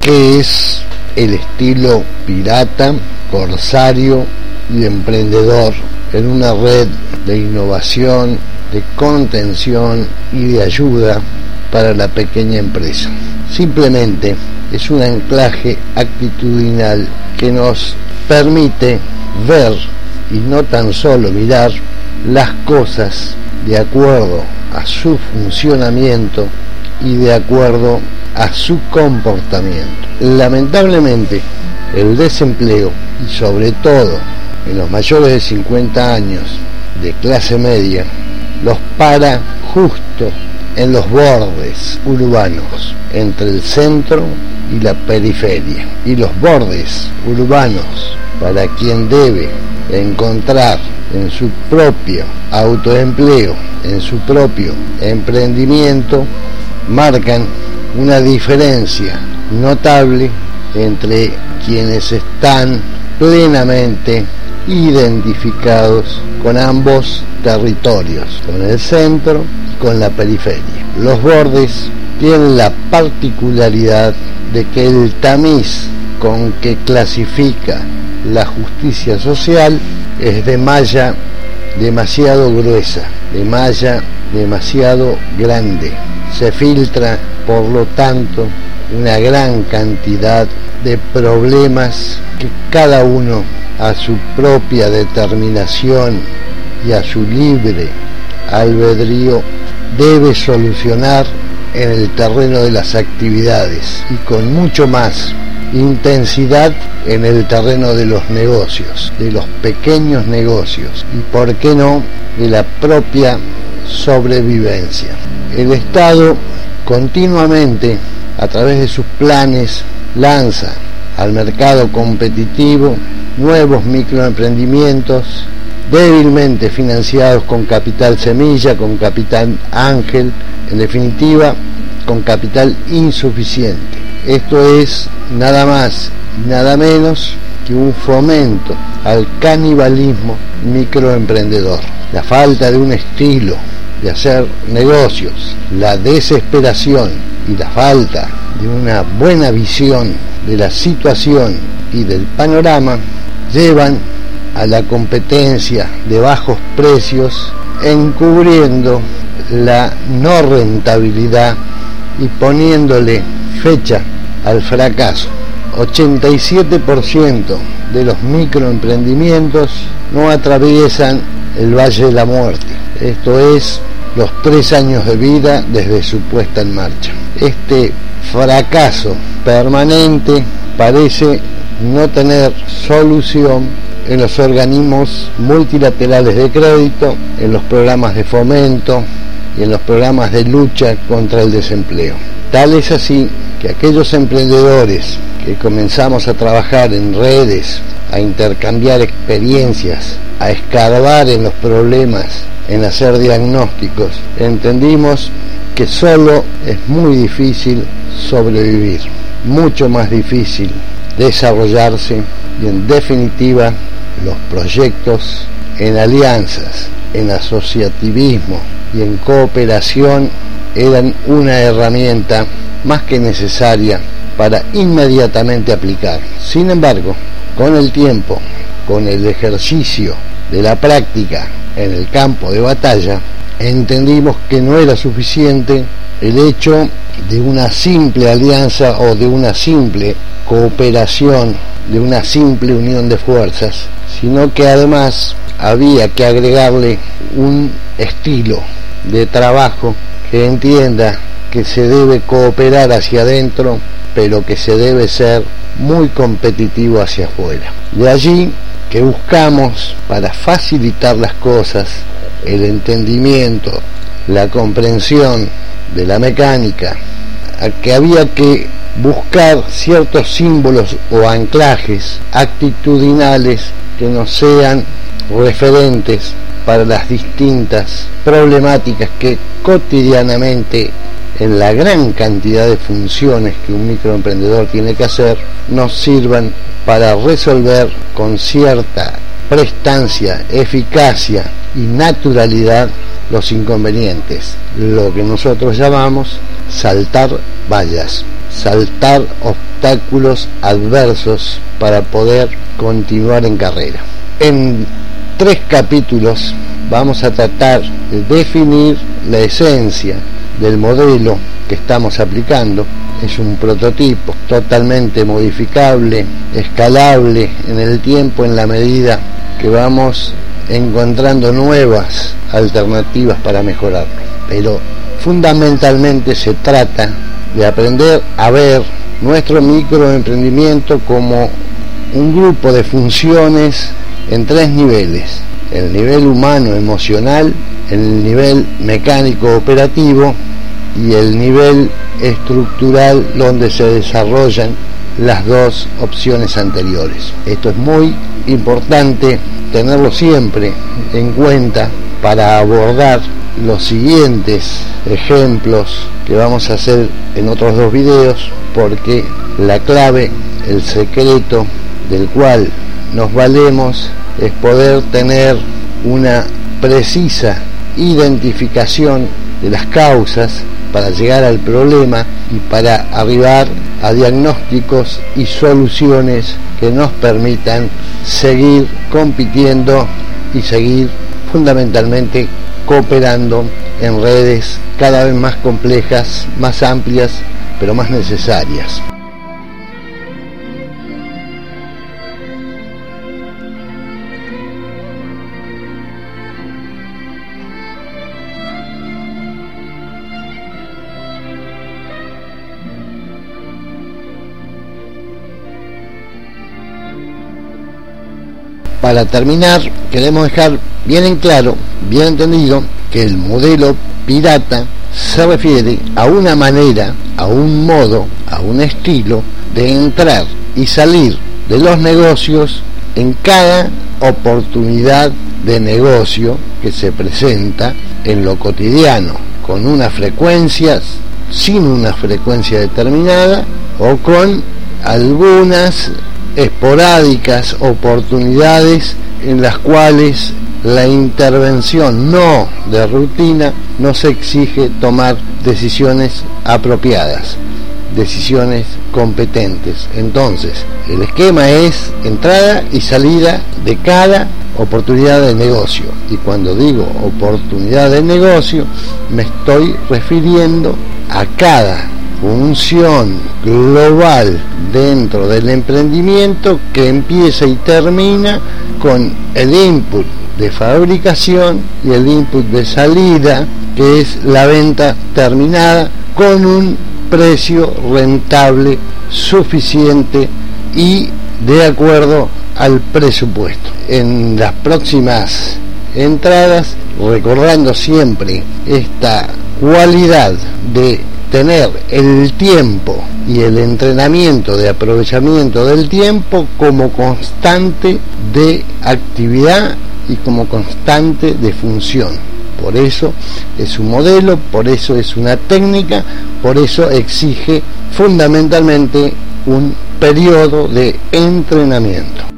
¿Qué es el estilo pirata, corsario y emprendedor en una red de innovación, de contención y de ayuda para la pequeña empresa? Simplemente es un anclaje actitudinal que nos permite ver y no tan solo mirar las cosas de acuerdo a su funcionamiento y de acuerdo a su comportamiento. Lamentablemente, el desempleo, y sobre todo en los mayores de 50 años de clase media, los para justo en los bordes urbanos, entre el centro y la periferia. Y los bordes urbanos, para quien debe encontrar en su propio autoempleo, en su propio emprendimiento, marcan una diferencia notable entre quienes están plenamente identificados con ambos territorios, con el centro y con la periferia. Los bordes tienen la particularidad de que el tamiz con que clasifica la justicia social es de malla demasiado gruesa, de malla demasiado grande. Se filtra, por lo tanto, una gran cantidad de problemas que cada uno, a su propia determinación y a su libre albedrío, debe solucionar en el terreno de las actividades y con mucho más intensidad en el terreno de los negocios, de los pequeños negocios y, por qué no, de la propia sobrevivencia. El Estado continuamente, a través de sus planes, lanza al mercado competitivo nuevos microemprendimientos débilmente financiados con capital semilla, con capital ángel, en definitiva, con capital insuficiente. Esto es nada más y nada menos que un fomento al canibalismo microemprendedor. La falta de un estilo de hacer negocios, la desesperación y la falta de una buena visión de la situación y del panorama llevan a la competencia de bajos precios, encubriendo la no rentabilidad y poniéndole fecha al fracaso. 87% de los microemprendimientos no atraviesan el Valle de la Muerte, esto es, los 3 años de vida desde su puesta en marcha. Este fracaso permanente parece no tener solución en los organismos multilaterales de crédito, en los programas de fomento y en los programas de lucha contra el desempleo. Tal es así que aquellos emprendedores que comenzamos a trabajar en redes, a intercambiar experiencias, a escarbar en los problemas, en hacer diagnósticos, entendimos que solo es muy difícil sobrevivir, mucho más difícil desarrollarse y, en definitiva, los proyectos en alianzas, en asociativismo y en cooperación eran una herramienta más que necesaria para inmediatamente aplicar. Sin embargo, con el tiempo, con el ejercicio de la práctica en el campo de batalla, entendimos que no era suficiente el hecho de una simple alianza o de una simple cooperación, de una simple unión de fuerzas, sino que además había que agregarle un estilo de trabajo que entienda que se debe cooperar hacia adentro, pero que se debe ser muy competitivo hacia afuera. De allí que buscamos, para facilitar las cosas, el entendimiento, la comprensión de la mecánica, a que había que buscar ciertos símbolos o anclajes actitudinales que nos sean referentes para las distintas problemáticas que cotidianamente, en la gran cantidad de funciones que un microemprendedor tiene que hacer, nos sirvan para resolver con cierta prestancia, eficacia y naturalidad los inconvenientes, lo que nosotros llamamos saltar vallas. saltar obstáculos adversos para poder continuar en carrera. En 3 capítulos vamos a tratar de definir la esencia del modelo que estamos aplicando. Es un prototipo totalmente modificable, escalable en el tiempo en la medida que vamos encontrando nuevas alternativas para mejorarlo. Pero fundamentalmente se trata de aprender a ver nuestro microemprendimiento como un grupo de funciones en 3 niveles: el nivel humano emocional, el nivel mecánico operativo y el nivel estructural, donde se desarrollan las 2 opciones anteriores. Esto es muy importante tenerlo siempre en cuenta para abordar los siguientes ejemplos que vamos a hacer en otros 2 videos, porque la clave, el secreto del cual nos valemos, es poder tener una precisa identificación de las causas para llegar al problema y para arribar a diagnósticos y soluciones que nos permitan seguir compitiendo y seguir fundamentalmente cooperando en redes cada vez más complejas, más amplias, pero más necesarias. Para terminar, queremos dejar bien en claro, bien entendido, que el modelo pirata se refiere a una manera, a un modo, a un estilo de entrar y salir de los negocios en cada oportunidad de negocio que se presenta en lo cotidiano, con unas frecuencias, sin una frecuencia determinada o con algunas esporádicas oportunidades en las cuales la intervención no de rutina nos exige tomar decisiones apropiadas, decisiones competentes. Entonces, el esquema es entrada y salida de cada oportunidad de negocio, y cuando digo oportunidad de negocio me estoy refiriendo a cada función global dentro del emprendimiento que empieza y termina con el input de fabricación y el input de salida, que es la venta terminada con un precio rentable suficiente y de acuerdo al presupuesto. En las próximas entradas, recordando siempre esta cualidad de tener el tiempo y el entrenamiento de aprovechamiento del tiempo como constante de actividad y como constante de función. Por eso es un modelo, por eso es una técnica, por eso exige fundamentalmente un periodo de entrenamiento.